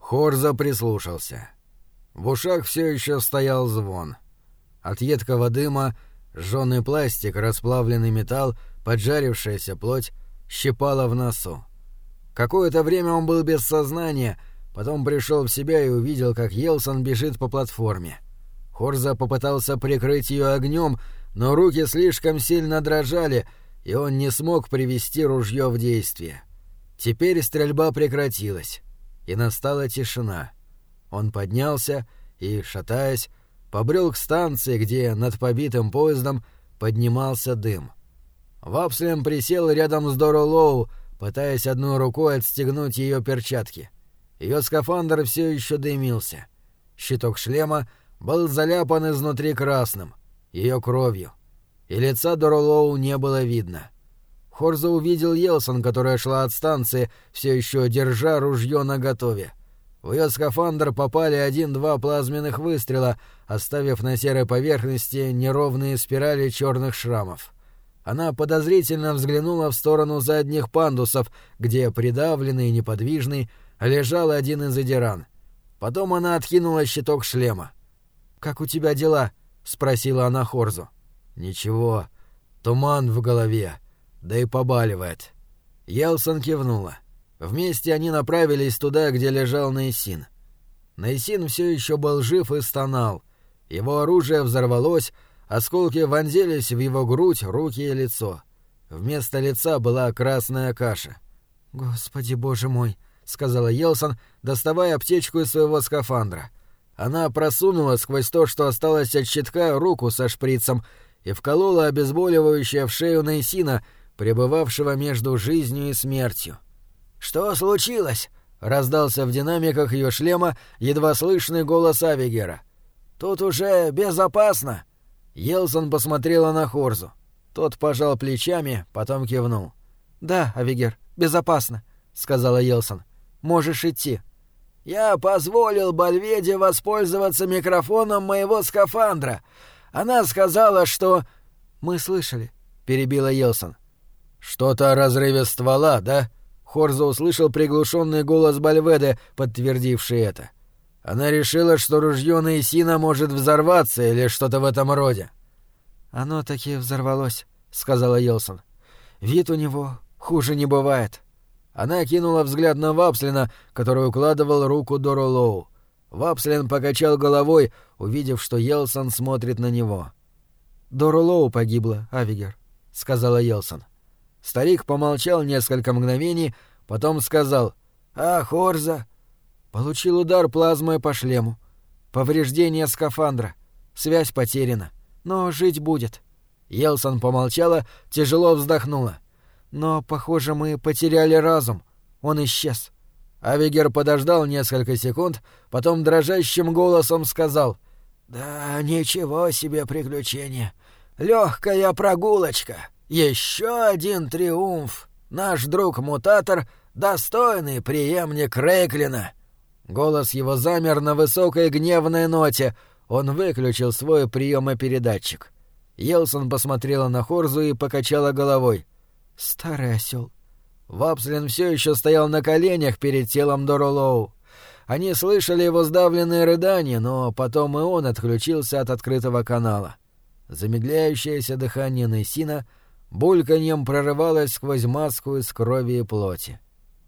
Хорза прислушался. В ушах все еще стоял звон. От едкого дыма жженый пластик, расплавленный металл, поджарившаяся плоть щипала в носу. Какое-то время он был без сознания, потом пришел в себя и увидел, как Йелсон бежит по платформе. Хорза попытался прикрыть ее огнем, но руки слишком сильно дрожали, и он не смог привести ружье в действие. Теперь стрельба прекратилась, и настала тишина. Он поднялся и, шатаясь, побрел к станции, где над побитым поездом поднимался дым. Вапслем присел рядом с Доро Лоу, пытаясь одной рукой отстегнуть ее перчатки. Ее скафандр все еще дымился. Щиток шлема был заляпан изнутри красным, ее кровью, и лица Доро Лоу не было видно. Хорза увидел Йелсон, которая шла от станции, все еще держа ружье наготове. В ее скафандр попали 1-2 плазменных выстрела, оставив на серой поверхности неровные спирали черных шрамов. Она подозрительно взглянула в сторону задних пандусов, где, придавленный и неподвижный, лежал один из адиран. Потом она откинула щиток шлема. «Как у тебя дела?» — спросила она Хорзу. «Ничего. Туман в голове. Да и побаливает». Йелсон кивнула. Вместе они направились туда, где лежал Нейсин. Нейсин все еще был жив и стонал. Его оружие взорвалось, осколки вонзились в его грудь, руки и лицо. Вместо лица была красная каша. «Господи, боже мой!» — сказала Йелсон, доставая аптечку из своего скафандра. Она просунула сквозь то, что осталось от щитка, руку со шприцем и вколола обезболивающее в шею Нейсина, пребывавшего между жизнью и смертью. «Что случилось?» — раздался в динамиках ее шлема едва слышный голос Авигера. «Тут уже безопасно». Йелсон посмотрела на Хорзу. Тот пожал плечами, потом кивнул. «Да, Авигер, безопасно», — сказала Йелсон. «Можешь идти». «Я позволил Бальведе воспользоваться микрофоном моего скафандра. Она сказала, что...» «Мы слышали», — перебила Йелсон. «Что-то о разрыве ствола, да?» Хорза услышал приглушенный голос Бальведе, подтвердивший это. Она решила, что ружье Нейсина может взорваться или что-то в этом роде. «Оно таки взорвалось», — сказала Йелсон. «Вид у него хуже не бывает». Она кинула взгляд на Вапслина, который укладывал руку Доро Лоу. Вапслин покачал головой, увидев, что Йелсон смотрит на него. «Доро Лоу погибла, Авигер», — сказала Йелсон. Старик помолчал несколько мгновений, потом сказал: «А, Хорза?» «Получил удар плазмой по шлему. Повреждение скафандра. Связь потеряна. Но жить будет». Йелсон помолчала, тяжело вздохнула. «Но, похоже, мы потеряли разум. Он исчез». Авигер подождал несколько секунд, потом дрожащим голосом сказал: «Да ничего себе приключение. Легкая прогулочка. Еще один триумф. Наш друг-мутатор — достойный преемник Рейклина». Голос его замер на высокой гневной ноте. Он выключил свой приемопередатчик. Йелсон посмотрела на Хорзу и покачала головой. «Старый осел». Вапслин все еще стоял на коленях перед телом Доро Лоу. Они слышали его сдавленные рыдания, но потом и он отключился от открытого канала. Замедляющееся дыхание Нейсина бульканьем прорывалось сквозь маску из крови и плоти.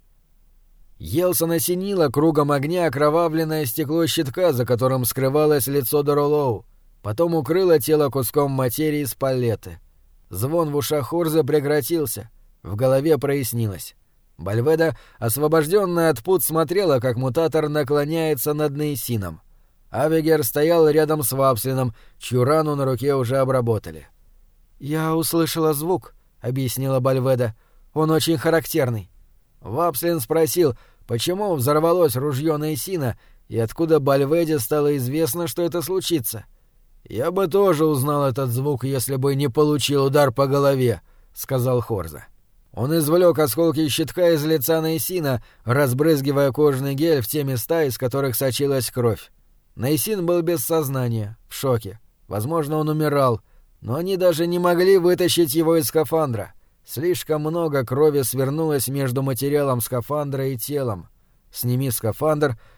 Йелсон осенило кругом огня окровавленное стекло щитка, за которым скрывалось лицо Доро Лоу. Потом укрыло тело куском материи из палеты. Звон в ушах Хорза прекратился. В голове прояснилось. Бальведа, освобожденная от пут, смотрела, как мутатор наклоняется над Нейсином. Авигер стоял рядом с Вапслином, чью рану на руке уже обработали. «Я услышала звук», — объяснила Бальведа. «Он очень характерный». Вапслин спросил, почему взорвалось ружье Нейсина и откуда Бальведе стало известно, что это случится. «Я бы тоже узнал этот звук, если бы не получил удар по голове», — сказал Хорза. Он извлек осколки щитка из лица Нейсина, разбрызгивая кожный гель в те места, из которых сочилась кровь. Нейсин был без сознания, в шоке. Возможно, он умирал, но они даже не могли вытащить его из скафандра. Слишком много крови свернулось между материалом скафандра и телом. Сними скафандр,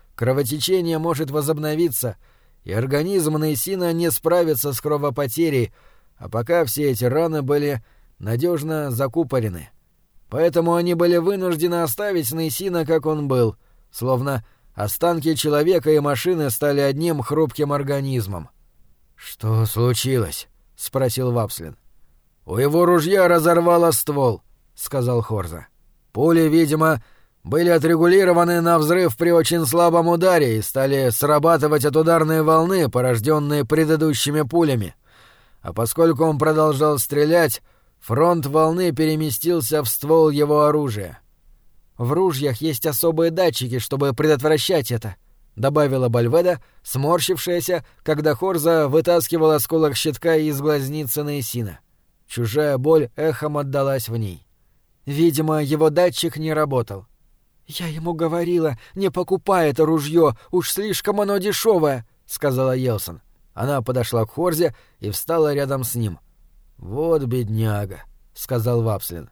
кровотечение может возобновиться, и организм Нейсина не справится с кровопотерей, а пока все эти раны были надежно закупорены. Поэтому они были вынуждены оставить Нейсина, как он был, словно останки человека и машины стали одним хрупким организмом. «Что случилось?» — спросил Вапслин. «У его ружья разорвало ствол», — сказал Хорза. «Пули, видимо, были отрегулированы на взрыв при очень слабом ударе и стали срабатывать от ударной волны, порожденной предыдущими пулями. А поскольку он продолжал стрелять, фронт волны переместился в ствол его оружия». «В ружьях есть особые датчики, чтобы предотвращать это», — добавила Бальведа, сморщившаяся, когда Хорза вытаскивал осколок щитка из глазницы Нейсина. Чужая боль эхом отдалась в ней. Видимо, его датчик не работал. «Я ему говорила, не покупай это ружье, уж слишком оно дешевое», — сказала Йелсон. Она подошла к Хорзе и встала рядом с ним. «Вот бедняга», — сказал Вапслин.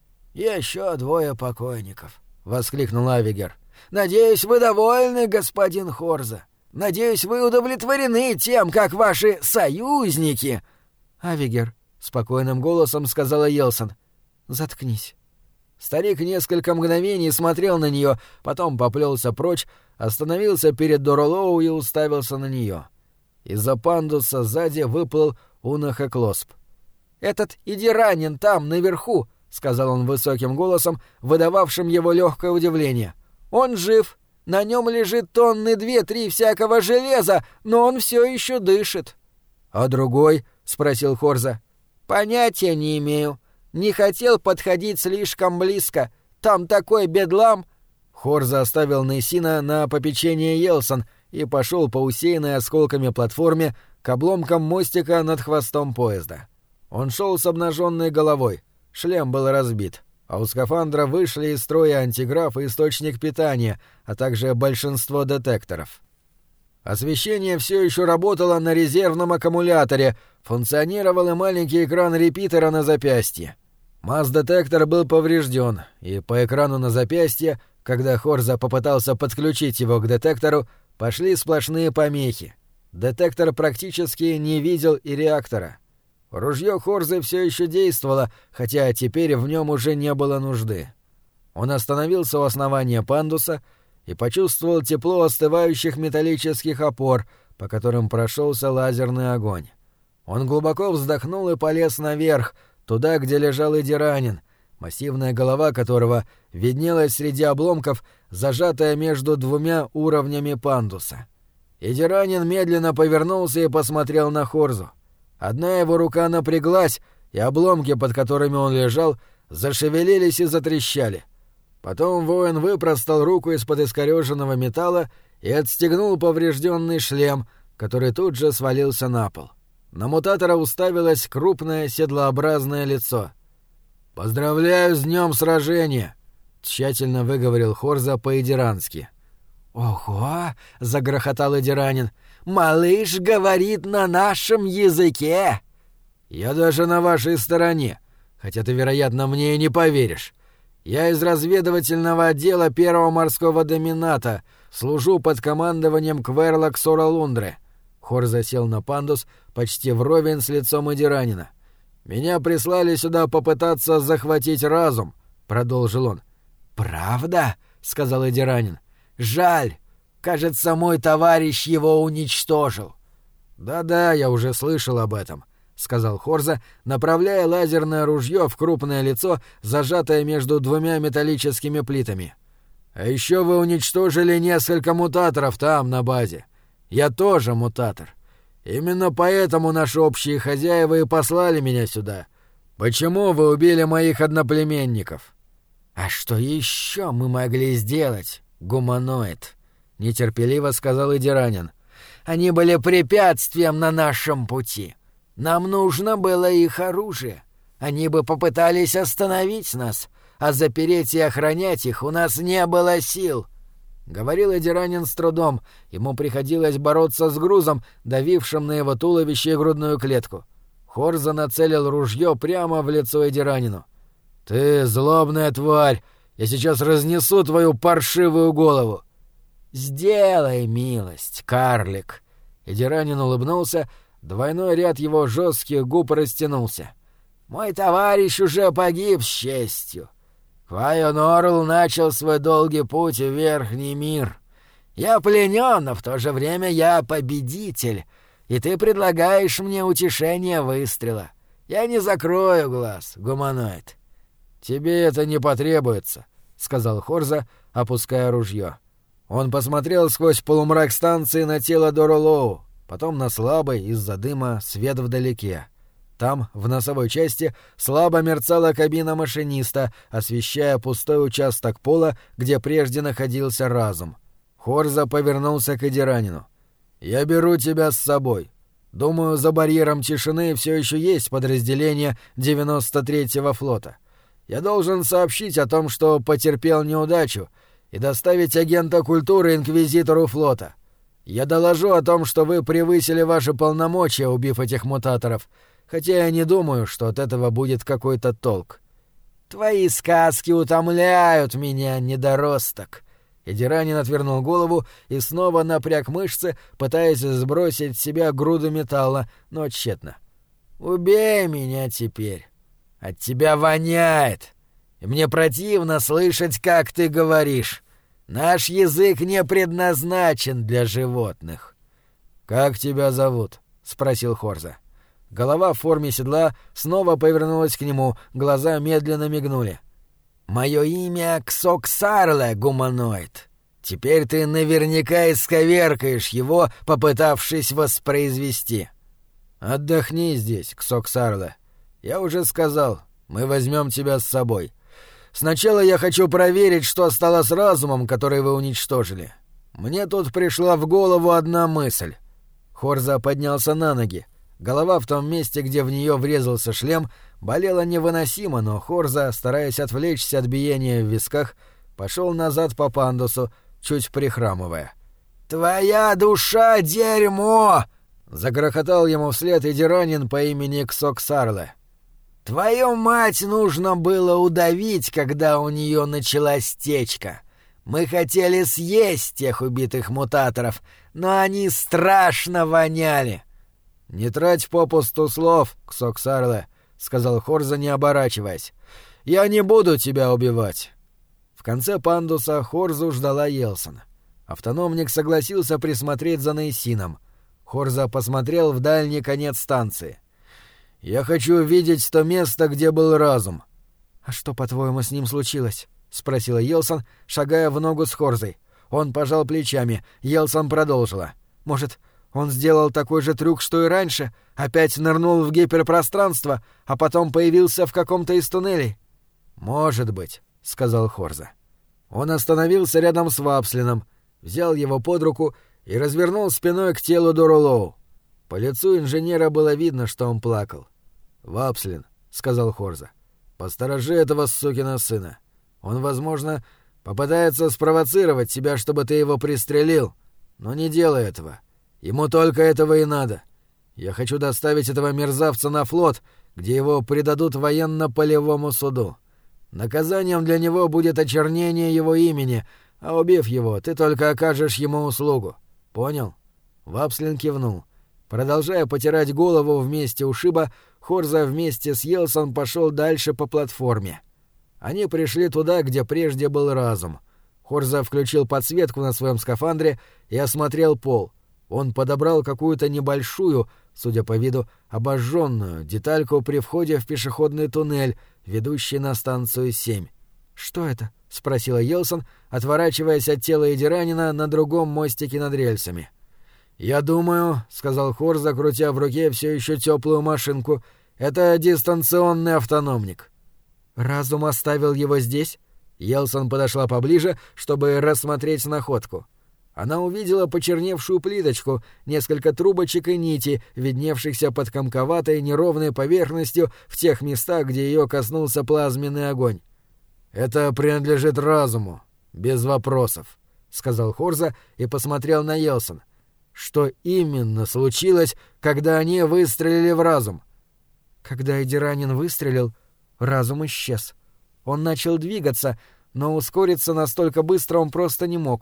«Еще 2 покойников», — воскликнул Авигер. «Надеюсь, вы довольны, господин Хорза. Надеюсь, вы удовлетворены тем, как ваши союзники...» «Авигер», — спокойным голосом сказала Йелсон, — «заткнись». Старик несколько мгновений смотрел на нее, потом поплелся прочь, остановился перед Доролоу и уставился на нее. Из-за пандуса сзади выплыл Унаха Клосп. «Этот Идиранин там, наверху», — сказал он высоким голосом, выдававшим его легкое удивление. «Он жив. На нем лежит 2-3 всякого железа, но он все еще дышит». «А другой?» — спросил Хорза. «Понятия не имею. Не хотел подходить слишком близко. Там такой бедлам». Хорза оставил Нейсина на попечение Йелсон и пошел по усеянной осколками платформе к обломкам мостика над хвостом поезда. Он шел с обнаженной головой. Шлем был разбит, а у скафандра вышли из строя антиграф и источник питания, а также большинство детекторов. Освещение все еще работало на резервном аккумуляторе, функционировал и маленький экран репитера на запястье. Масс-детектор был поврежден, и по экрану на запястье, когда Хорза попытался подключить его к детектору, пошли сплошные помехи. Детектор практически не видел и реактора. Ружье Хорзы все еще действовало, хотя теперь в нем уже не было нужды. Он остановился у основания пандуса и почувствовал тепло остывающих металлических опор, по которым прошелся лазерный огонь. Он глубоко вздохнул и полез наверх, туда, где лежал Идиранин, массивная голова которого виднелась среди обломков, зажатая между 2 уровнями пандуса. Идиранин медленно повернулся и посмотрел на Хорзу. Одна его рука напряглась, и обломки, под которыми он лежал, зашевелились и затрещали. Потом воин выпростал руку из-под искорёженного металла и отстегнул поврежденный шлем, который тут же свалился на пол. На мутатора уставилось крупное седлообразное лицо. «Поздравляю с днем сражения!» — тщательно выговорил Хорза по-идирански. «Ого!» — загрохотал Идиранин. «Малыш говорит на нашем языке!» «Я даже на вашей стороне, хотя ты, вероятно, мне и не поверишь. Я из разведывательного отдела 1-го морского домината, служу под командованием Кверла Ксора-Лундре». Хорза сел на пандус почти вровень с лицом Идиранина. «Меня прислали сюда попытаться захватить разум», — продолжил он. «Правда?» — сказал Идиранин. «Жаль. Кажется, мой товарищ его уничтожил». «Да-да, я уже слышал об этом», — сказал Хорза, направляя лазерное ружье в крупное лицо, зажатое между 2 металлическими плитами. «А еще вы уничтожили несколько мутаторов там, на базе. Я тоже мутатор. Именно поэтому наши общие хозяева и послали меня сюда. Почему вы убили моих одноплеменников?» «А что еще мы могли сделать, гуманоид?» — нетерпеливо сказал Идиранин. «Они были препятствием на нашем пути. Нам нужно было их оружие. Они бы попытались остановить нас, а запереть и охранять их у нас не было сил». Говорил Идиранин с трудом, ему приходилось бороться с грузом, давившим на его туловище и грудную клетку. Хорза нацелил ружье прямо в лицо Идиранину. «Ты злобная тварь! Я сейчас разнесу твою паршивую голову!» «Сделай милость, карлик!» Эдиранин улыбнулся, двойной ряд его жестких губ растянулся. «Мой товарищ уже погиб с честью. Квайон Орл начал свой долгий путь в Верхний мир. Я пленен, но в то же время я победитель, и ты предлагаешь мне утешение выстрела. Я не закрою глаз, гуманоид». «Тебе это не потребуется», — сказал Хорза, опуская ружье. Он посмотрел сквозь полумрак станции на тело Доролоу, потом на слабый из-за дыма свет вдалеке. Там, в носовой части, слабо мерцала кабина машиниста, освещая пустой участок пола, где прежде находился разум. Хорза повернулся к Эдиранину. «Я беру тебя с собой. Думаю, за барьером тишины все еще есть подразделение 93-го флота. Я должен сообщить о том, что потерпел неудачу, и доставить агента культуры инквизитору флота. Я доложу о том, что вы превысили ваши полномочия, убив этих мутаторов, хотя я не думаю, что от этого будет какой-то толк. Твои сказки утомляют меня, недоросток». Эдиранин отвернул голову и снова напряг мышцы, пытаясь сбросить с себя груду металла, но тщетно. «Убей меня теперь. От тебя воняет. И мне противно слышать, как ты говоришь. Наш язык не предназначен для животных». «Как тебя зовут?» — спросил Хорза. Голова в форме седла снова повернулась к нему, глаза медленно мигнули. «Мое имя Ксоксарле, гуманоид. Теперь ты наверняка исковеркаешь его, попытавшись воспроизвести». «Отдохни здесь, Ксоксарле. Я уже сказал, мы возьмем тебя с собой. Сначала я хочу проверить, что стало с разумом, который вы уничтожили. Мне тут пришла в голову одна мысль». Хорза поднялся на ноги. Голова в том месте, где в нее врезался шлем, болела невыносимо, но Хорза, стараясь отвлечься от биения в висках, пошел назад по пандусу, чуть прихрамывая. «Твоя душа — дерьмо!» — загрохотал ему вслед Эдиранин по имени Ксоксарле. «Твою мать нужно было удавить, когда у нее началась течка. Мы хотели съесть тех убитых мутаторов, но они страшно воняли». «Не трать попусту слов, Ксоксарле», — сказал Хорза, не оборачиваясь. «Я не буду тебя убивать». В конце пандуса Хорзу ждала Йелсон. Автономник согласился присмотреть за Нейсином. Хорза посмотрел в дальний конец станции. «Я хочу видеть то место, где был разум». «А что, по-твоему, с ним случилось?» — спросила Йелсон, шагая в ногу с Хорзой. Он пожал плечами. Йелсон продолжила. «Может, он сделал такой же трюк, что и раньше, опять нырнул в гиперпространство, а потом появился в каком-то из туннелей?» «Может быть», — сказал Хорза. Он остановился рядом с Вапслином, взял его под руку и развернул спиной к телу Доролоу. По лицу инженера было видно, что он плакал. «Вапслин», — сказал Хорза, — «посторожи этого сукина сына. Он, возможно, попытается спровоцировать тебя, чтобы ты его пристрелил, но не делай этого. Ему только этого и надо. Я хочу доставить этого мерзавца на флот, где его предадут военно-полевому суду. Наказанием для него будет очернение его имени, а убив его, ты только окажешь ему услугу. Понял?» Вапслин кивнул. Продолжая потирать голову в месте ушиба, Хорза вместе с Йелсон пошел дальше по платформе. Они пришли туда, где прежде был разум. Хорза включил подсветку на своем скафандре и осмотрел пол. Он подобрал какую-то небольшую, судя по виду, обожженную детальку при входе в пешеходный туннель, ведущий на станцию 7. «Что это?» — спросила Йелсон, отворачиваясь от тела Эдиранина на другом мостике над рельсами. «Я думаю», — сказал Хорза, крутя в руке все еще теплую машинку, — «это дистанционный автономник». «Разум оставил его здесь?» Йелсон подошла поближе, чтобы рассмотреть находку. Она увидела почерневшую плиточку, несколько трубочек и нити, видневшихся под комковатой неровной поверхностью в тех местах, где ее коснулся плазменный огонь. «Это принадлежит разуму, без вопросов», — сказал Хорза и посмотрел на Йелсон. «Что именно случилось, когда они выстрелили в разум?» «Когда Эдиранин выстрелил, разум исчез. Он начал двигаться, но ускориться настолько быстро он просто не мог.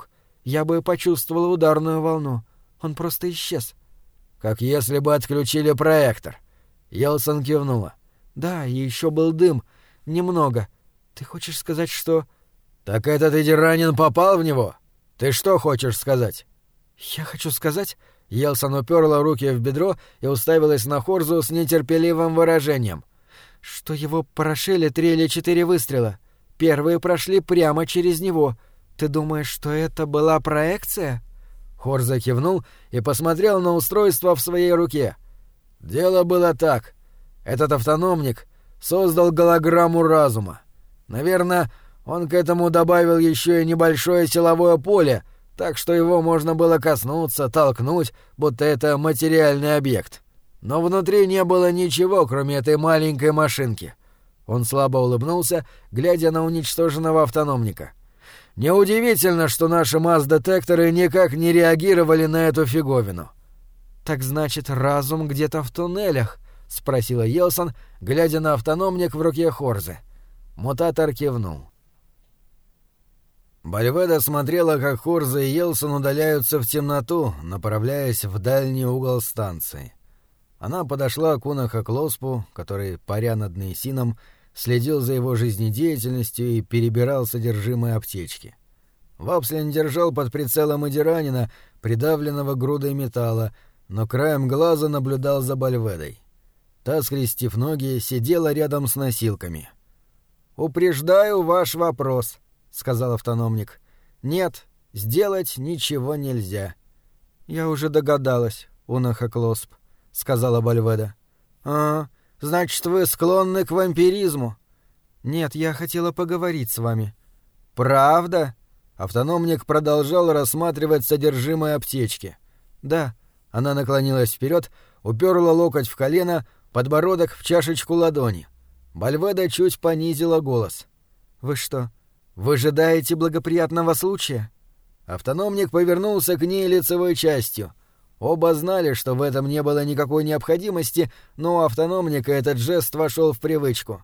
Я бы почувствовала ударную волну. Он просто исчез. Как если бы отключили проектор. Йелсон кивнула. Да, и еще был дым. Немного. Ты хочешь сказать, что... Так этот Идиранин попал в него? Ты что хочешь сказать? Я хочу сказать... Йелсон уперла руки в бедро и уставилась на Хорзу с нетерпеливым выражением. Что его прошили 3 или 4 выстрела. Первые прошли прямо через него. Ты думаешь, что это была проекция? Хорза кивнул и посмотрел на устройство в своей руке. Дело было так. Этот автономник создал голограмму разума. Наверное, он к этому добавил еще и небольшое силовое поле, так что его можно было коснуться, толкнуть, будто это материальный объект. Но внутри не было ничего, кроме этой маленькой машинки. Он слабо улыбнулся, глядя на уничтоженного автономника. Неудивительно, что наши масс-детекторы никак не реагировали на эту фиговину. «Так значит, разум где-то в туннелях?» — спросила Йелсон, глядя на автономник в руке Хорзы. Мутатор кивнул. Бальведа смотрела, как Хорза и Йелсон удаляются в темноту, направляясь в дальний угол станции. Она подошла к Унахаклоспу, который, паря над Нейсином, следил за его жизнедеятельностью и перебирал содержимое аптечки. Вапслин держал под прицелом Идиранина, придавленного грудой металла, но краем глаза наблюдал за Бальведой. Та, скрестив ноги, сидела рядом с носилками. «Упреждаю ваш вопрос», — сказал автономник. «Нет, сделать ничего нельзя». «Я уже догадалась, Унахаклосп», — сказала Бальведа. Значит, вы склонны к вампиризму?» «Нет, я хотела поговорить с вами». «Правда?» Автономник продолжал рассматривать содержимое аптечки. «Да». Она наклонилась вперед, уперла локоть в колено, подбородок в чашечку ладони. Бальведа чуть понизила голос. «Вы что, выжидаете благоприятного случая?» Автономник повернулся к ней лицевой частью. Оба знали, что в этом не было никакой необходимости, но у автономника этот жест вошел в привычку.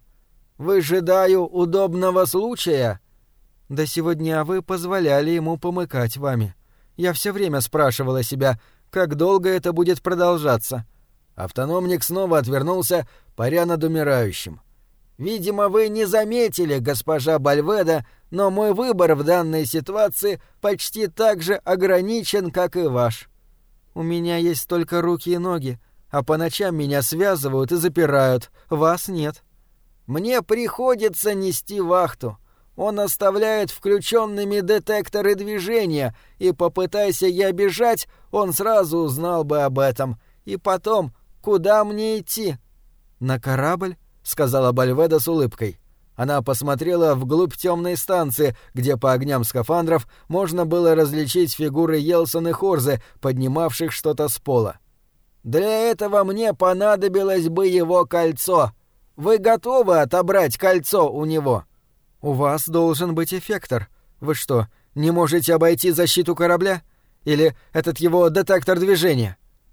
«Выжидаю удобного случая?» «До сегодня вы позволяли ему помыкать вами. Я все время спрашивала себя, как долго это будет продолжаться». Автономник снова отвернулся, паря над умирающим. «Видимо, вы не заметили, госпожа Бальведа, но мой выбор в данной ситуации почти так же ограничен, как и ваш. У меня есть только руки и ноги, а по ночам меня связывают и запирают. Вас нет. Мне приходится нести вахту. Он оставляет включенными детекторы движения, и попытайся я бежать, он сразу узнал бы об этом. И потом, куда мне идти?» «На корабль?» — сказала Бальведа с улыбкой. Она посмотрела вглубь темной станции, где по огням скафандров можно было различить фигуры Йелсон и Хорзы, поднимавших что-то с пола. «Для этого мне понадобилось бы его кольцо. Вы готовы отобрать кольцо у него?» «У вас должен быть эффектор. Вы что, не можете обойти защиту корабля? Или этот его детектор движения?»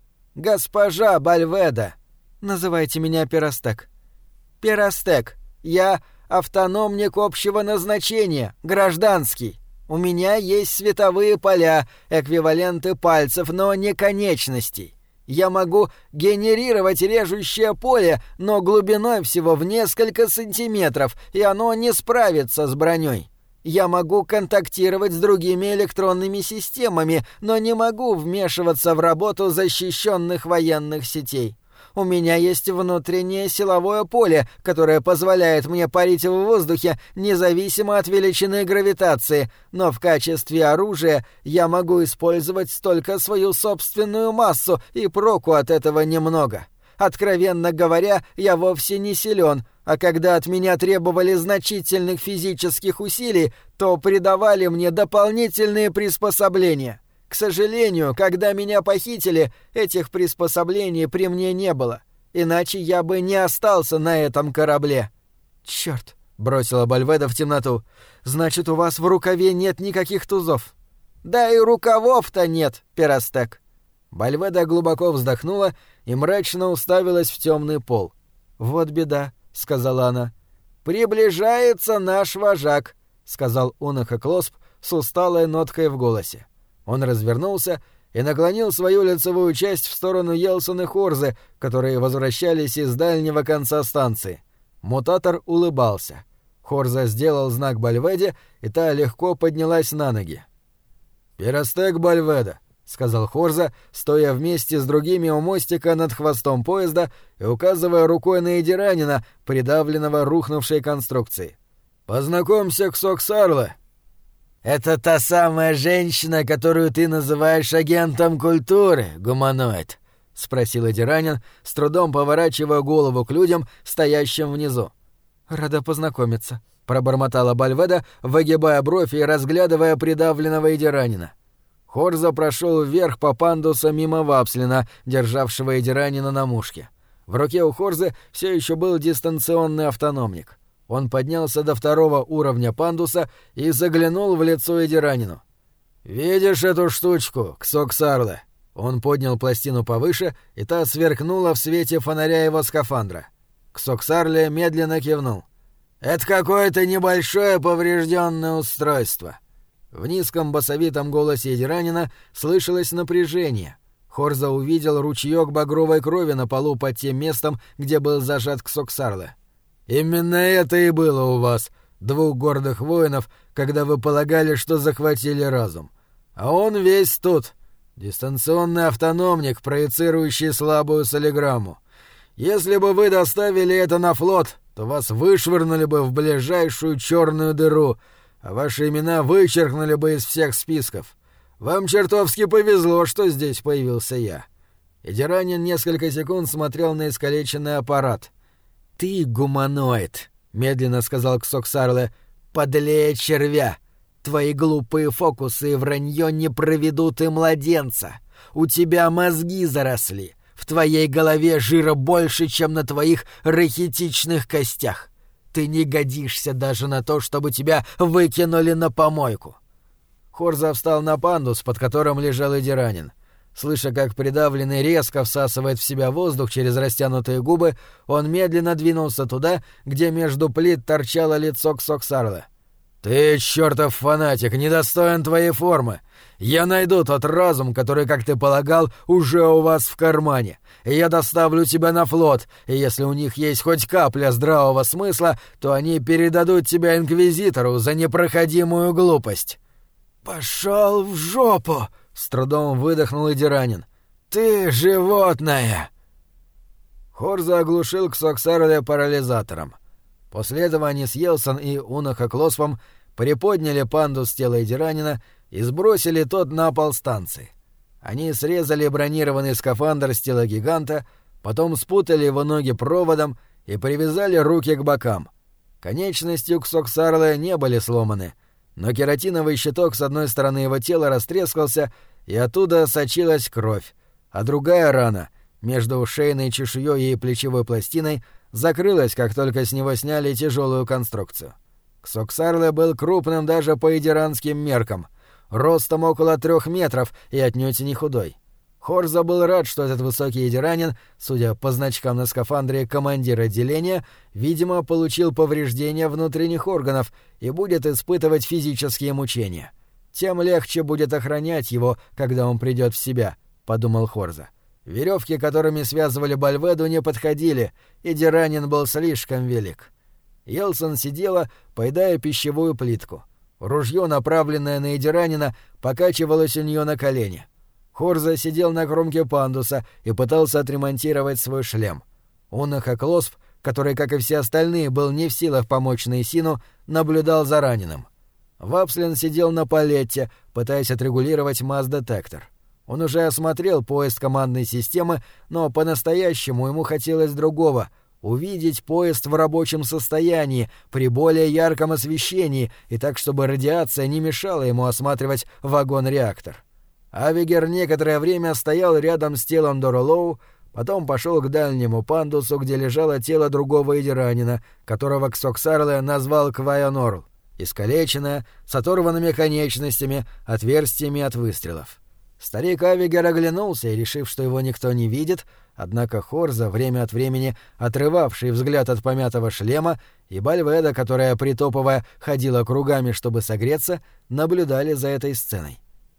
«Госпожа Бальведа!» «Называйте меня Перостек». «Перостек, я автономник общего назначения, гражданский. У меня есть световые поля, эквиваленты пальцев, но не конечностей. Я могу генерировать режущее поле, но глубиной всего в несколько сантиметров, и оно не справится с броней. Я могу контактировать с другими электронными системами, но не могу вмешиваться в работу защищенных военных сетей. У меня есть внутреннее силовое поле, которое позволяет мне парить в воздухе независимо от величины гравитации, но в качестве оружия я могу использовать только свою собственную массу, и проку от этого немного. Откровенно говоря, я вовсе не силен, а когда от меня требовали значительных физических усилий, то придавали мне дополнительные приспособления. К сожалению, когда меня похитили, этих приспособлений при мне не было. Иначе я бы не остался на этом корабле». «Чёрт!» — бросила Бальведа в темноту. «Значит, у вас в рукаве нет никаких тузов?» «Да и рукавов-то нет, Перостек». Бальведа глубоко вздохнула и мрачно уставилась в темный пол. «Вот беда», — сказала она. «Приближается наш вожак», — сказал Унахаклосп с усталой ноткой в голосе. Он развернулся и наклонил свою лицевую часть в сторону Йелсон и Хорзы, которые возвращались из дальнего конца станции. Мутатор улыбался. Хорза сделал знак Бальведе, и та легко поднялась на ноги. «Перестек Бальведа», — сказал Хорза, стоя вместе с другими у мостика над хвостом поезда и указывая рукой на Эдиранина, придавленного рухнувшей конструкцией. «Познакомься к Соксарле». «Это та самая женщина, которую ты называешь агентом культуры, гуманоид?» — спросил Эдиранин, с трудом поворачивая голову к людям, стоящим внизу. «Рада познакомиться», — пробормотала Бальведа, выгибая бровь и разглядывая придавленного Эдиранина. Хорза прошел вверх по пандусу мимо Вапслина, державшего Эдиранина на мушке. В руке у Хорзы все еще был дистанционный автономник. Он поднялся до 2-го уровня пандуса и заглянул в лицо Эдиранину. «Видишь эту штучку, Ксоксарле?» Он поднял пластину повыше, и та сверкнула в свете фонаря его скафандра. Ксоксарле медленно кивнул. «Это какое-то небольшое поврежденное устройство». В низком басовитом голосе Эдиранина слышалось напряжение. Хорза увидел ручеёк багровой крови на полу под тем местом, где был зажат Ксоксарле. «Именно это и было у вас, 2 гордых воинов, когда вы полагали, что захватили разум. А он весь тут. Дистанционный автономник, проецирующий слабую солиграмму. Если бы вы доставили это на флот, то вас вышвырнули бы в ближайшую черную дыру, а ваши имена вычеркнули бы из всех списков. Вам чертовски повезло, что здесь появился я». Эдиранин несколько секунд смотрел на искалеченный аппарат. «Ты гуманоид», — медленно сказал Ксоксарле, — «подлее червя. Твои глупые фокусы и вранье не проведут и младенца. У тебя мозги заросли. В твоей голове жира больше, чем на твоих рахитичных костях. Ты не годишься даже на то, чтобы тебя выкинули на помойку». Хорза встал на пандус, под которым лежал Эдиранин. Слыша, как придавленный резко всасывает в себя воздух через растянутые губы, он медленно двинулся туда, где между плит торчало лицо Ксоксарле. «Ты, чертов фанатик, недостоин твоей формы. Я найду тот разум, который, как ты полагал, уже у вас в кармане. И я доставлю тебя на флот, и если у них есть хоть капля здравого смысла, то они передадут тебя Инквизитору за непроходимую глупость». «Пошел в жопу!» — с трудом выдохнул Эдиранин. «Ты животное!» Хорза оглушил Ксоксарле парализатором. После этого они с Йелсон и Унахоклоспом приподняли пандус тела Эдиранина и сбросили тот на пол станции. Они срезали бронированный скафандр с тела гиганта, потом спутали его ноги проводом и привязали руки к бокам. Конечности у Ксоксарле не были сломаны, но кератиновый щиток с одной стороны его тела растрескался, и оттуда сочилась кровь, а другая рана, между шейной чешуей и плечевой пластиной, закрылась, как только с него сняли тяжелую конструкцию. Ксоксарле был крупным даже по эдиранским меркам, ростом около 3 метров и отнюдь не худой. Хорза был рад, что этот высокий эдиранин, судя по значкам на скафандре командира отделения, видимо, получил повреждения внутренних органов и будет испытывать физические мучения. Тем легче будет охранять его, когда он придет в себя, — подумал Хорза. Веревки, которыми связывали Бальведу, не подходили, эдиранин был слишком велик. Йелсон сидела, поедая пищевую плитку. Ружье, направленное на эдиранина, покачивалось у нее на колене. Хорза сидел на кромке пандуса и пытался отремонтировать свой шлем. Унахоклосп, который, как и все остальные, был не в силах помочь Нейсину, наблюдал за раненым. Вапслин сидел на палетте, пытаясь отрегулировать масс-детектор. Он уже осмотрел поезд командной системы, но по-настоящему ему хотелось другого — увидеть поезд в рабочем состоянии, при более ярком освещении, и так, чтобы радиация не мешала ему осматривать вагон-реактор. Авигер некоторое время стоял рядом с телом Доролоу, потом пошел к дальнему пандусу, где лежало тело другого эдиранина, которого Ксоксарле назвал Квайонорл, искалеченное, с оторванными конечностями, отверстиями от выстрелов. Старик Авигер оглянулся и, решив, что его никто не видит, однако Хорза, время от времени отрывавший взгляд от помятого шлема, и Бальведа, которая, притопывая, ходила кругами, чтобы согреться, наблюдали за этой сценой.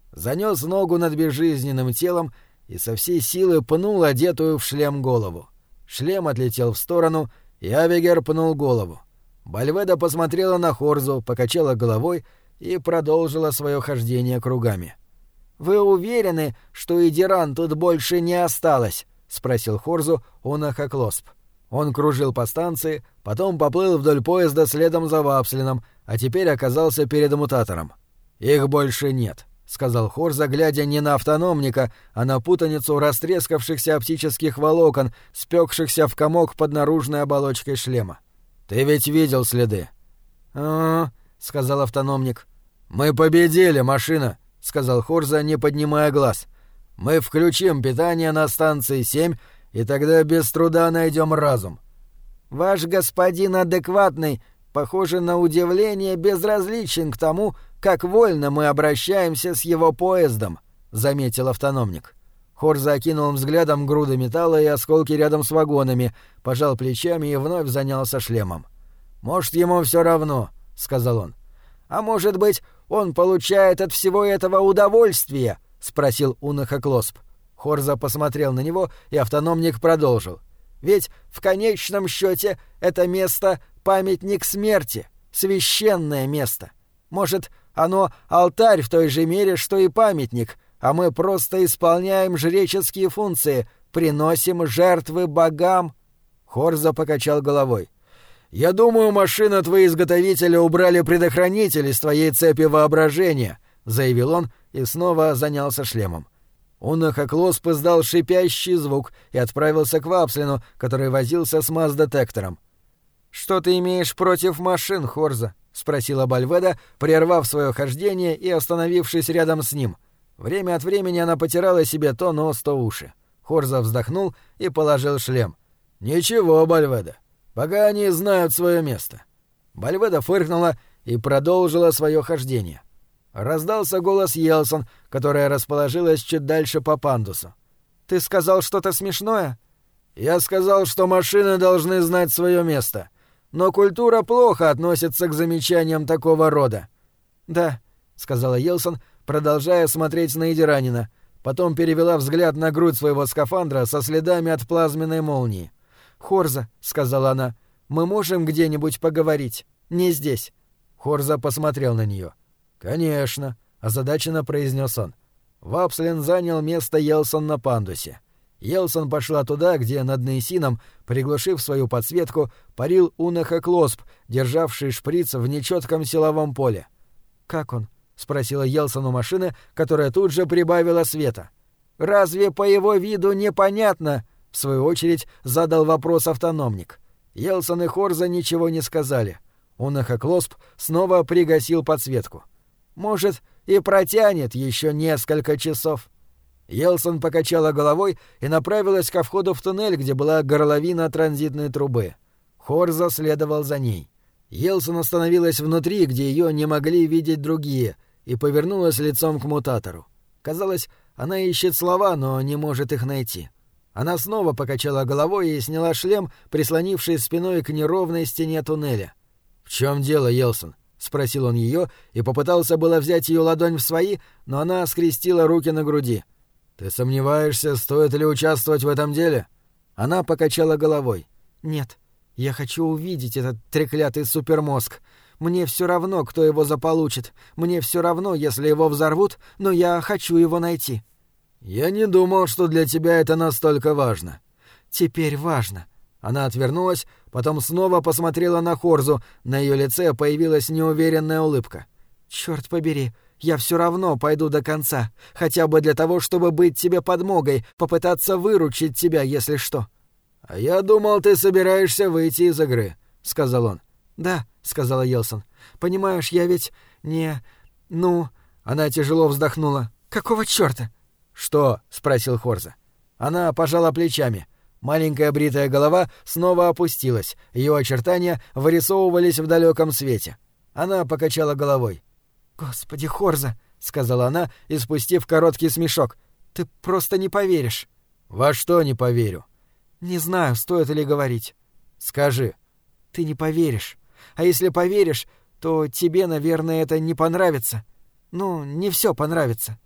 занёс ногу над безжизненным телом и со всей силы пнул одетую в шлем голову. Шлем отлетел в сторону, и Абигер пнул голову. Бальведа посмотрела на Хорзу, покачала головой и продолжила свое хождение кругами. «Вы уверены, что и Диран тут больше не осталось?» — спросил Хорзу Унахаклосп. Он кружил по станции, потом поплыл вдоль поезда следом за Вапслином, а теперь оказался перед мутатором. «Их больше нет», — сказал Хорза, глядя не на автономника, а на путаницу растрескавшихся оптических волокон, спекшихся в комок под наружной оболочкой шлема. «Ты ведь видел следы?» «А-а-а», — сказал автономник. «Мы победили, машина», — сказал Хорза, не поднимая глаз. «Мы включим питание на станции 7, и тогда без труда найдем разум». «Ваш господин адекватный, похоже, на удивление безразличен к тому, как вольно мы обращаемся с его поездом», — заметил автономник. Хорза окинул взглядом груды металла и осколки рядом с вагонами, пожал плечами и вновь занялся шлемом. «Может, ему все равно», — сказал он. «А может быть, он получает от всего этого удовольствие?» — спросил Унахаклосп. Хорза посмотрел на него, и автономник продолжил. «Ведь в конечном счете это место — памятник смерти, священное место. Может, оно алтарь в той же мере, что и памятник, а мы просто исполняем жреческие функции, приносим жертвы богам?» Хорза покачал головой. «Я думаю, машина твои изготовители убрали предохранитель из твоей цепи воображения», — заявил он и снова занялся шлемом. Унахаклосп издал шипящий звук и отправился к Вапслину, который возился с масс-детектором. «Что ты имеешь против машин, Хорза?» — спросила Бальведа, прервав свое хождение и остановившись рядом с ним. Время от времени она потирала себе то нос, то уши. Хорза вздохнул и положил шлем. «Ничего, Бальведа, пока они знают свое место». Бальведа фыркнула и продолжила свое хождение. Раздался голос Йелсон, которая расположилась чуть дальше по пандусу. «Ты сказал что-то смешное?» «Я сказал, что машины должны знать свое место. Но культура плохо относится к замечаниям такого рода». «Да», — сказала Йелсон, продолжая смотреть на Идиранина. Потом перевела взгляд на грудь своего скафандра со следами от плазменной молнии. «Хорза», — сказала она, — «мы можем где-нибудь поговорить? Не здесь». Хорза посмотрел на нее. «Конечно», — озадаченно произнес он. Вапслин занял место Йелсон на пандусе. Йелсон пошла туда, где над Нейсином, приглушив свою подсветку, парил Унахаклосп, державший шприц в нечетком силовом поле. «Как он?» — спросила Йелсон у машины, которая тут же прибавила света. «Разве по его виду непонятно?» — в свою очередь задал вопрос автономник. Йелсон и Хорза ничего не сказали. Унахаклосп снова пригасил подсветку. «Может, и протянет еще несколько часов». Йелсон покачала головой и направилась ко входу в туннель, где была горловина транзитной трубы. Хорза следовал за ней. Йелсон остановилась внутри, где ее не могли видеть другие, и повернулась лицом к мутатору. Казалось, она ищет слова, но не может их найти. Она снова покачала головой и сняла шлем, прислонившись спиной к неровной стене туннеля. «В чем дело, Йелсон?» — спросил он ее и попытался было взять ее ладонь в свои, но она скрестила руки на груди. «Ты сомневаешься, стоит ли участвовать в этом деле?» Она покачала головой. «Нет, я хочу увидеть этот треклятый супермозг. Мне все равно, кто его заполучит. Мне все равно, если его взорвут, но я хочу его найти». «Я не думал, что для тебя это настолько важно». «Теперь важно». Она отвернулась, потом снова посмотрела на Хорзу, на ее лице появилась неуверенная улыбка. «Чёрт побери, я все равно пойду до конца, хотя бы для того, чтобы быть тебе подмогой, попытаться выручить тебя, если что». «А я думал, ты собираешься выйти из игры», — сказал он. «Да», — сказала Йелсон. «Понимаешь, я ведь не... ну...» Она тяжело вздохнула. «Какого чёрта?» «Что?» — спросил Хорза. Она пожала плечами. Маленькая бритая голова снова опустилась, ее очертания вырисовывались в далеком свете. Она покачала головой. «Господи, Хорза!» — сказала она, испустив короткий смешок. «Ты просто не поверишь». «Во что не поверю?» «Не знаю, стоит ли говорить». «Скажи». «Ты не поверишь. А если поверишь, то тебе, наверное, это не понравится. Ну, не все понравится.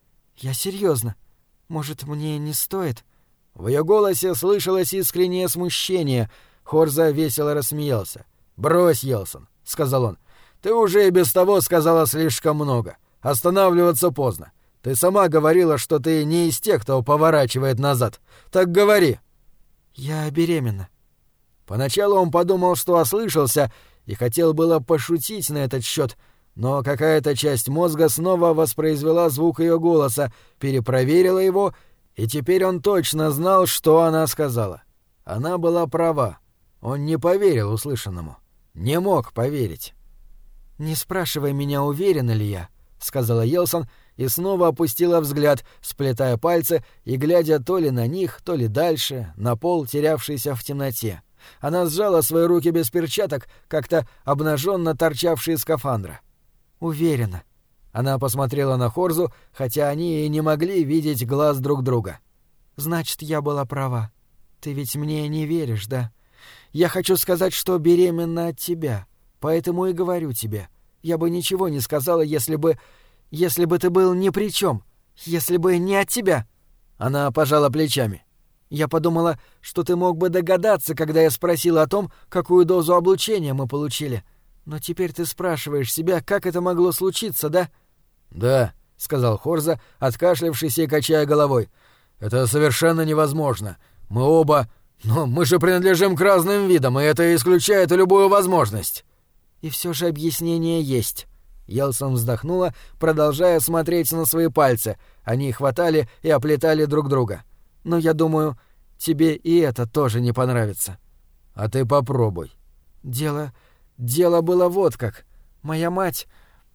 Я серьезно. Может, мне не стоит?» В ее голосе слышалось искреннее смущение. Хорза весело рассмеялся. «Брось, Йелсон», — сказал он. «Ты уже и без того сказала слишком много. Останавливаться поздно. Ты сама говорила, что ты не из тех, кто поворачивает назад. Так говори». «Я беременна». Поначалу он подумал, что ослышался, и хотел было пошутить на этот счет, но какая-то часть мозга снова воспроизвела звук ее голоса, перепроверила его, и теперь он точно знал, что она сказала. Она была права. Он не поверил услышанному. Не мог поверить. «Не спрашивай меня, уверена ли я», — сказала Йелсон и снова опустила взгляд, сплетая пальцы и глядя то ли на них, то ли дальше, на пол, терявшийся в темноте. Она сжала свои руки без перчаток, как-то обнаженно торчавшие из скафандра. «Уверена». Она посмотрела на Хорзу, хотя они и не могли видеть глаз друг друга. «Значит, я была права. Ты ведь мне не веришь, да? Я хочу сказать, что беременна от тебя, поэтому и говорю тебе. Я бы ничего не сказала, если бы ты был ни при чем, если бы не от тебя». Она пожала плечами. «Я подумала, что ты мог бы догадаться, когда я спросила о том, какую дозу облучения мы получили. Но теперь ты спрашиваешь себя, как это могло случиться, да?» «Да», — сказал Хорза, откашлявшись и качая головой. «Это совершенно невозможно. Мы оба... Но мы же принадлежим к разным видам, и это исключает любую возможность». «И все же объяснение есть». Йелсон вздохнула, продолжая смотреть на свои пальцы. Они хватали и оплетали друг друга. «Но я думаю, тебе и это тоже не понравится». «А ты попробуй». Дело было вот как. Моя мать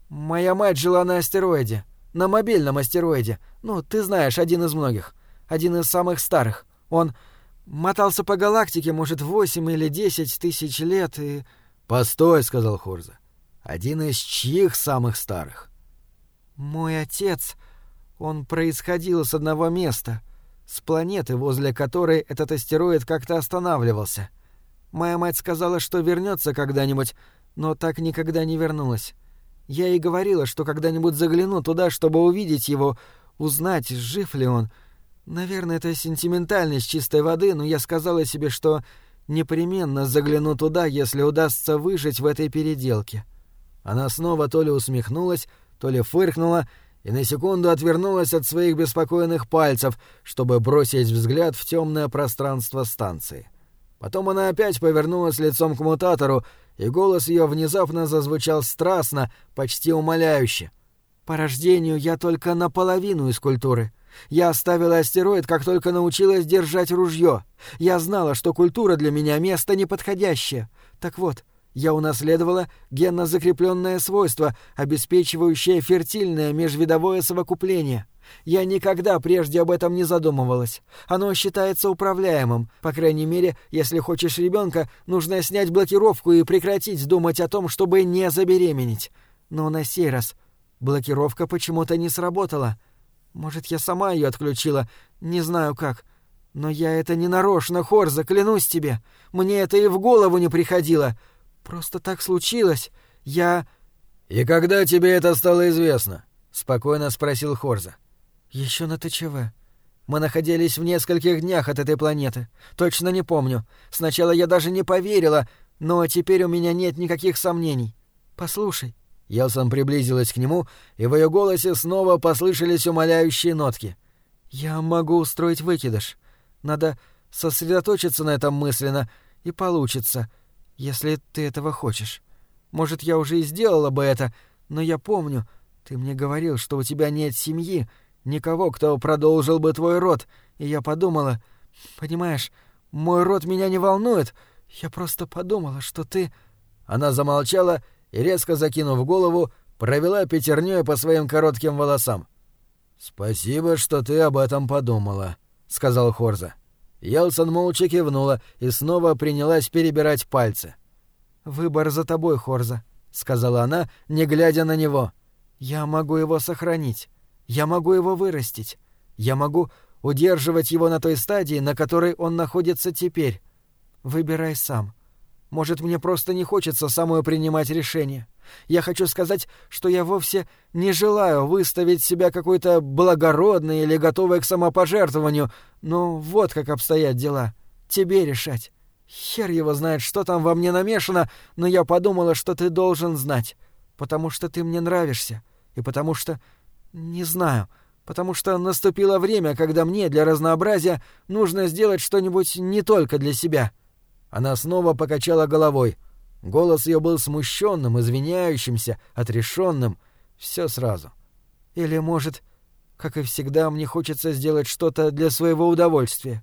жила на астероиде. На мобильном астероиде. Ну, ты знаешь, один из многих. Один из самых старых. Он мотался по галактике, может, 8 или 10 тысяч лет и...» «Постой», — сказал Хорза. «Один из чьих самых старых?» «Мой отец, он происходил с одного места, с планеты, возле которой этот астероид как-то останавливался. Моя мать сказала, что вернется когда-нибудь, но так никогда не вернулась. Я ей говорила, что когда-нибудь загляну туда, чтобы увидеть его, узнать, жив ли он. Наверное, это сентиментальность чистой воды, но я сказала себе, что непременно загляну туда, если удастся выжить в этой переделке». Она снова то ли усмехнулась, то ли фыркнула и на секунду отвернулась от своих беспокойных пальцев, чтобы бросить взгляд в темное пространство станции. Потом она опять повернулась лицом к мутатору, и голос ее внезапно зазвучал страстно, почти умоляюще. «По рождению я только наполовину из культуры. Я оставила астероид, как только научилась держать ружье. Я знала, что культура для меня место неподходящее. Так вот, я унаследовала генно закрепленное свойство, обеспечивающее фертильное межвидовое совокупление. Я никогда прежде об этом не задумывалась. Оно считается управляемым. По крайней мере, если хочешь ребенка, нужно снять блокировку и прекратить думать о том, чтобы не забеременеть. Но на сей раз блокировка почему-то не сработала. Может, я сама ее отключила, не знаю как. Но я это не нарочно, Хорза, клянусь тебе. Мне это и в голову не приходило. Просто так случилось. «И когда тебе это стало известно?» — спокойно спросил Хорза. «Еще на ТЧВ. Мы находились в нескольких днях от этой планеты. Точно не помню. Сначала я даже не поверила, но теперь у меня нет никаких сомнений. Послушай». Йелсон приблизилась к нему, и в ее голосе снова послышались умоляющие нотки. «Я могу устроить выкидыш. Надо сосредоточиться на этом мысленно, и получится, если ты этого хочешь. Может, я уже и сделала бы это, но я помню, ты мне говорил, что у тебя нет семьи, никого, кто продолжил бы твой род, и я подумала... Понимаешь, мой род меня не волнует, я просто подумала, что ты...» Она замолчала и, резко закинув голову, провела пятернёй по своим коротким волосам. «Спасибо, что ты об этом подумала», — сказал Хорза. Йелсон молча кивнула и снова принялась перебирать пальцы. «Выбор за тобой, Хорза», — сказала она, не глядя на него. «Я могу его сохранить. Я могу его вырастить. Я могу удерживать его на той стадии, на которой он находится теперь. Выбирай сам. Может, мне просто не хочется самой принимать решения. Я хочу сказать, что я вовсе не желаю выставить себя какой-то благородной или готовой к самопожертвованию, но вот как обстоят дела. Тебе решать. Хер его знает, что там во мне намешано, но я подумала, что ты должен знать. Потому что ты мне нравишься. И потому что... Не знаю. Потому что наступило время, когда мне, для разнообразия, нужно сделать что-нибудь не только для себя». Она снова покачала головой. Голос ее был смущенным, извиняющимся, отрешенным. Все сразу. «Или, может, как и всегда, мне хочется сделать что-то для своего удовольствия.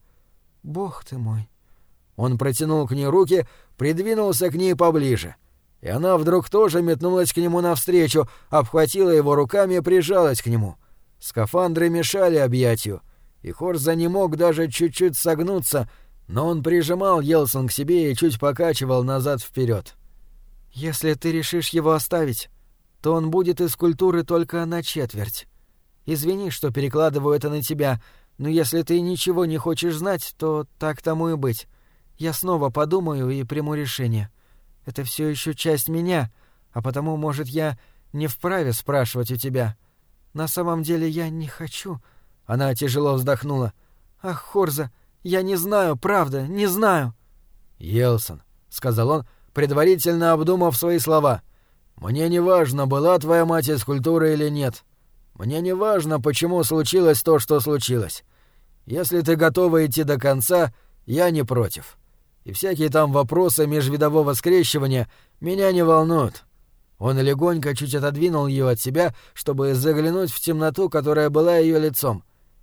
Бог ты мой». Он протянул к ней руки, придвинулся к ней поближе. И она вдруг тоже метнулась к нему навстречу, обхватила его руками и прижалась к нему. Скафандры мешали объятию, и Хорза не мог даже чуть-чуть согнуться, но он прижимал Йелсон к себе и чуть покачивал назад-вперед. «Если ты решишь его оставить, то он будет из культуры только на четверть. Извини, что перекладываю это на тебя, но если ты ничего не хочешь знать, то так тому и быть. Я снова подумаю и приму решение. Это все еще часть меня, а потому, может, я не вправе спрашивать у тебя. На самом деле я не хочу». Она тяжело вздохнула. «Ах, Хорза, я не знаю, правда, не знаю». «Йелсон», — сказал он, предварительно обдумав свои слова, — «мне не важно, была твоя мать из культуры или нет. Мне не важно, почему случилось то, что случилось. Если ты готова идти до конца, я не против. И всякие там вопросы межвидового скрещивания меня не волнуют». Он легонько чуть отодвинул ее от себя, чтобы заглянуть в темноту, которая была ее лицом.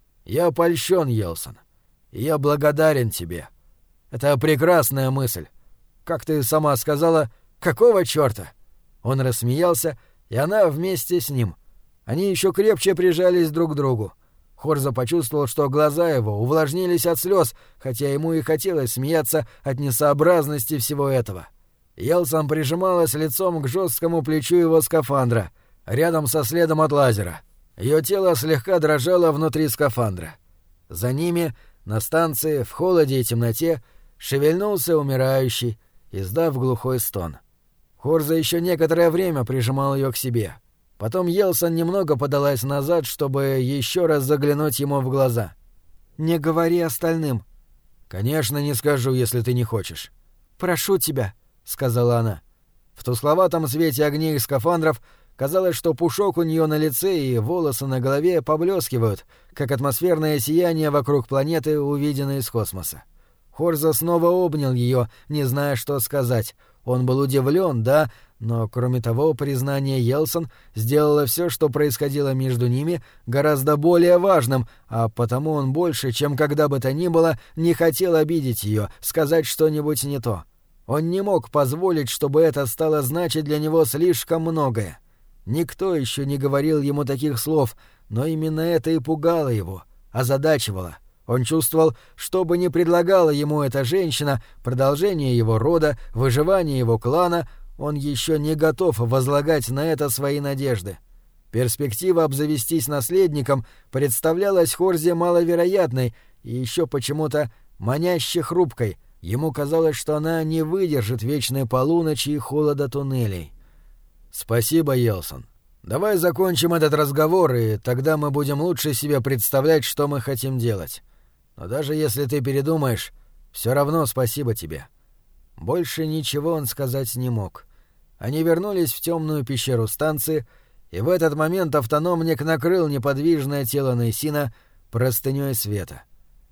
«Я польщен, Йелсон, и я благодарен тебе. Это прекрасная мысль. Как ты сама сказала, какого чёрта?» Он рассмеялся, и она вместе с ним. Они еще крепче прижались друг к другу. Хорза почувствовал, что глаза его увлажнились от слез, хотя ему и хотелось смеяться от несообразности всего этого. Йелсон прижималась лицом к жесткому плечу его скафандра, рядом со следом от лазера. Ее тело слегка дрожало внутри скафандра. За ними, на станции, в холоде и темноте, шевельнулся умирающий, издав глухой стон. Хорза еще некоторое время прижимал ее к себе. Потом Йелсон немного подалась назад, чтобы еще раз заглянуть ему в глаза. «Не говори остальным». «Конечно, не скажу, если ты не хочешь». «Прошу тебя», — сказала она. В тускловатом свете огней скафандров казалось, что пушок у нее на лице и волосы на голове поблескивают, как атмосферное сияние вокруг планеты, увиденной из космоса. Хорза снова обнял ее, не зная, что сказать. Он был удивлен, да, но, кроме того, признание Йелсон сделало все, что происходило между ними, гораздо более важным, а потому он больше, чем когда бы то ни было, не хотел обидеть ее, сказать что-нибудь не то. Он не мог позволить, чтобы это стало значить для него слишком многое. Никто еще не говорил ему таких слов, но именно это и пугало его, озадачивало. Он чувствовал, что бы ни предлагала ему эта женщина, продолжение его рода, выживание его клана, он еще не готов возлагать на это свои надежды. Перспектива обзавестись наследником представлялась Хорзе маловероятной и еще почему-то маняще хрупкой. Ему казалось, что она не выдержит вечной полуночи и холода туннелей. «Спасибо, Йелсон. Давай закончим этот разговор, и тогда мы будем лучше себе представлять, что мы хотим делать. Но даже если ты передумаешь, все равно спасибо тебе». Больше ничего он сказать не мог. Они вернулись в темную пещеру станции, и в этот момент автономник накрыл неподвижное тело Нейсина простыней света.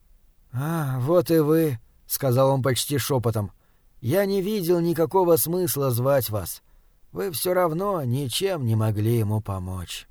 «А, вот и вы», — сказал он почти шепотом. «Я не видел никакого смысла звать вас. Вы все равно ничем не могли ему помочь».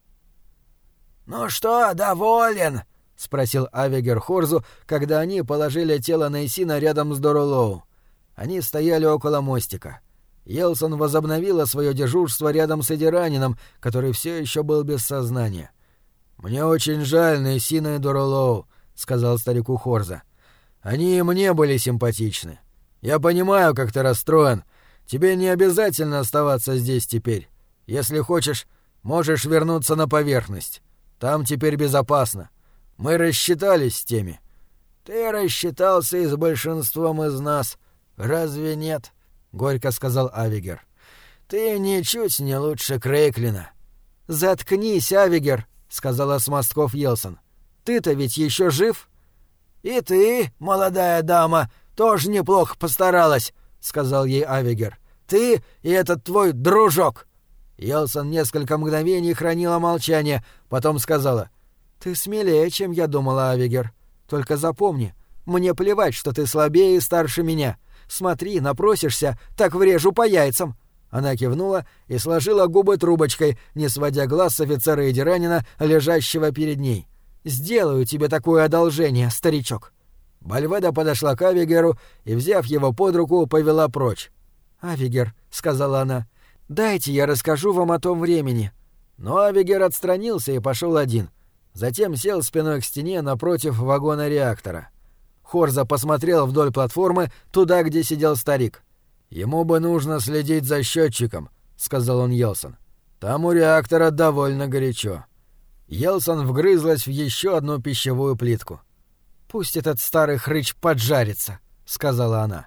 «Ну что, доволен?» — спросил Авегер Хорзу, когда они положили тело Нейсина рядом с Доролоу. Они стояли около мостика. Йелсон возобновила свое дежурство рядом с Эдиранином, который все еще был без сознания. «Мне очень жаль Нейсина и Доролоу», — сказал старику Хорза. «Они и мне были симпатичны. Я понимаю, как ты расстроен. Тебе не обязательно оставаться здесь теперь. Если хочешь, можешь вернуться на поверхность. Там теперь безопасно. Мы рассчитались с теми». «Ты рассчитался и с большинством из нас. Разве нет?» — горько сказал Авигер. «Ты ничуть не лучше Крейклина». «Заткнись, Авигер», — сказала с мостков Йелсон. «Ты-то ведь еще жив?» «И ты, молодая дама, тоже неплохо постаралась», — сказал ей Авигер. «Ты и этот твой дружок». Йелсон несколько мгновений хранила молчание, потом сказала: «Ты смелее, чем я думала, Авигер. Только запомни, мне плевать, что ты слабее и старше меня. Смотри, напросишься, так врежу по яйцам». Она кивнула и сложила губы трубочкой, не сводя глаз с офицера Эдиранина, лежащего перед ней. «Сделаю тебе такое одолжение, старичок». Бальведа подошла к Авигеру и, взяв его под руку, повела прочь. «Авигер», — сказала она, — «дайте я расскажу вам о том времени». Но Авигер отстранился и пошел один. Затем сел спиной к стене напротив вагона реактора. Хорза посмотрел вдоль платформы, туда, где сидел старик. «Ему бы нужно следить за счетчиком», — сказал он Йелсон. «Там у реактора довольно горячо». Йелсон вгрызлась в еще одну пищевую плитку. «Пусть этот старый хрыч поджарится», — сказала она.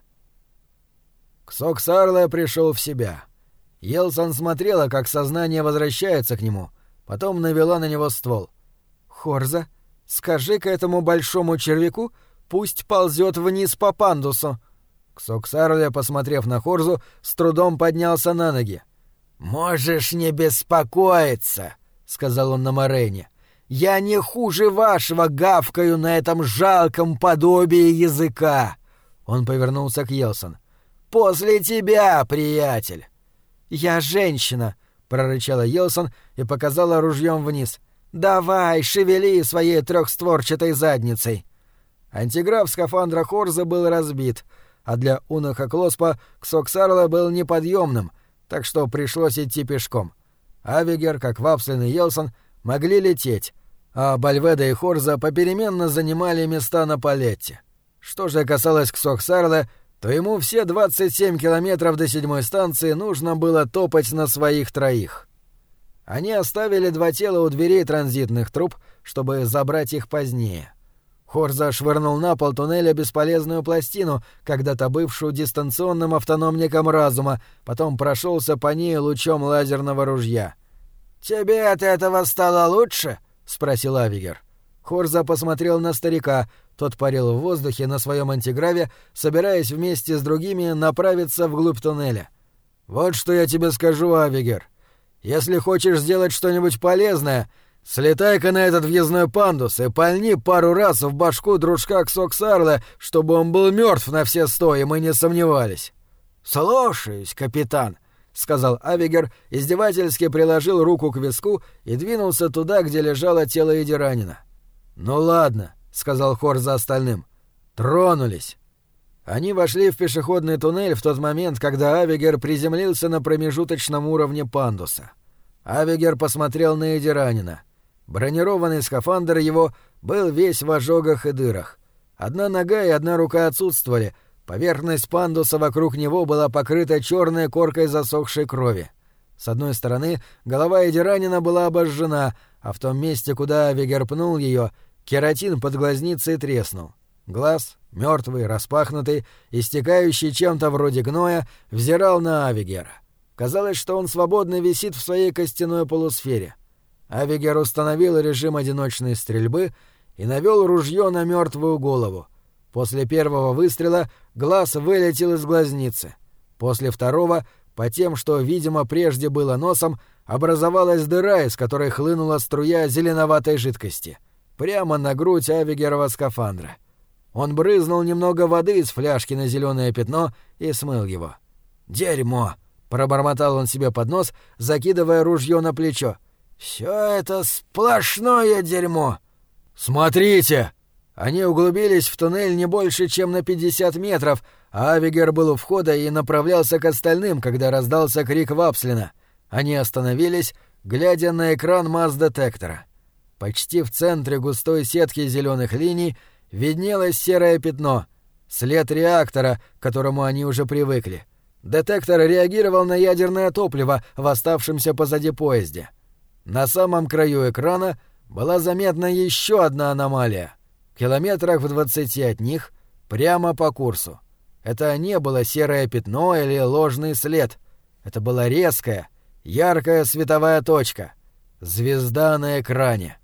Ксоксарле пришел в себя. Йелсон смотрела, как сознание возвращается к нему, потом навела на него ствол. «Хорза, скажи-ка этому большому червяку, пусть ползет вниз по пандусу». Ксоксарле, посмотрев на Хорзу, с трудом поднялся на ноги. «Можешь не беспокоиться», — сказал он на Морене. «Я не хуже вашего гавкаю на этом жалком подобии языка». Он повернулся к Йелсон. «После тебя, приятель». «Я женщина», — прорычала Йелсон и показала ружьем вниз. «Давай, шевели своей трехстворчатой задницей». Антиграф скафандра Хорза был разбит, а для Унаха Клоспа Ксоксарле был неподъемным, так что пришлось идти пешком. Авигер, как Вапслин и Йелсон, могли лететь, а Бальведа и Хорза попеременно занимали места на палетте. Что же касалось Ксоксарле, то ему все 27 километров до 7-й станции нужно было топать на своих троих. Они оставили 2 тела у дверей транзитных труб, чтобы забрать их позднее. Хорза швырнул на пол туннеля бесполезную пластину, когда-то бывшую дистанционным автономником разума, потом прошелся по ней лучом лазерного ружья. «Тебе от этого стало лучше?» — спросил Авигер. Хорза посмотрел на старика, тот парил в воздухе на своем антиграве, собираясь вместе с другими направиться вглубь туннеля. «Вот что я тебе скажу, Авигер. Если хочешь сделать что-нибудь полезное, слетай-ка на этот въездной пандус и пальни пару раз в башку дружка Ксоксарле, чтобы он был мертв на все 100, и мы не сомневались». «Слушаюсь, капитан», — сказал Авигер, издевательски приложил руку к виску и двинулся туда, где лежало тело Эдиранина. «Ну ладно», — сказал Хорза остальным. «Тронулись». Они вошли в пешеходный туннель в тот момент, когда Авигер приземлился на промежуточном уровне пандуса. Авигер посмотрел на Эдиранина. Бронированный скафандр его был весь в ожогах и дырах. Одна нога и одна рука отсутствовали, поверхность пандуса вокруг него была покрыта черной коркой засохшей крови. С одной стороны, голова Эдиранина была обожжена, а в том месте, куда Авигер пнул ее, кератин под глазницей треснул. Глаз, мертвый, распахнутый, истекающий чем-то вроде гноя, взирал на Авигера. Казалось, что он свободно висит в своей костяной полусфере. Авигер установил режим одиночной стрельбы и навел ружье на мертвую голову. После первого выстрела глаз вылетел из глазницы. После второго, по тем, что, видимо, прежде было носом, образовалась дыра, из которой хлынула струя зеленоватой жидкости. Прямо на грудь Авигерова скафандра. Он брызнул немного воды из фляжки на зеленое пятно и смыл его. «Дерьмо!» — пробормотал он себе под нос, закидывая ружье на плечо. «Все это сплошное дерьмо!» «Смотрите!» Они углубились в туннель не больше, чем на 50 метров, а Авигер был у входа и направлялся к остальным, когда раздался крик Вапслина. Они остановились, глядя на экран масс-детектора. Почти в центре густой сетки зеленых линий виднелось серое пятно — след реактора, к которому они уже привыкли. Детектор реагировал на ядерное топливо в оставшемся позади поезде. На самом краю экрана была заметна еще одна аномалия. В километрах в 20 от них, прямо по курсу. Это не было серое пятно или ложный след. Это была резкая, яркая световая точка. Звезда на экране.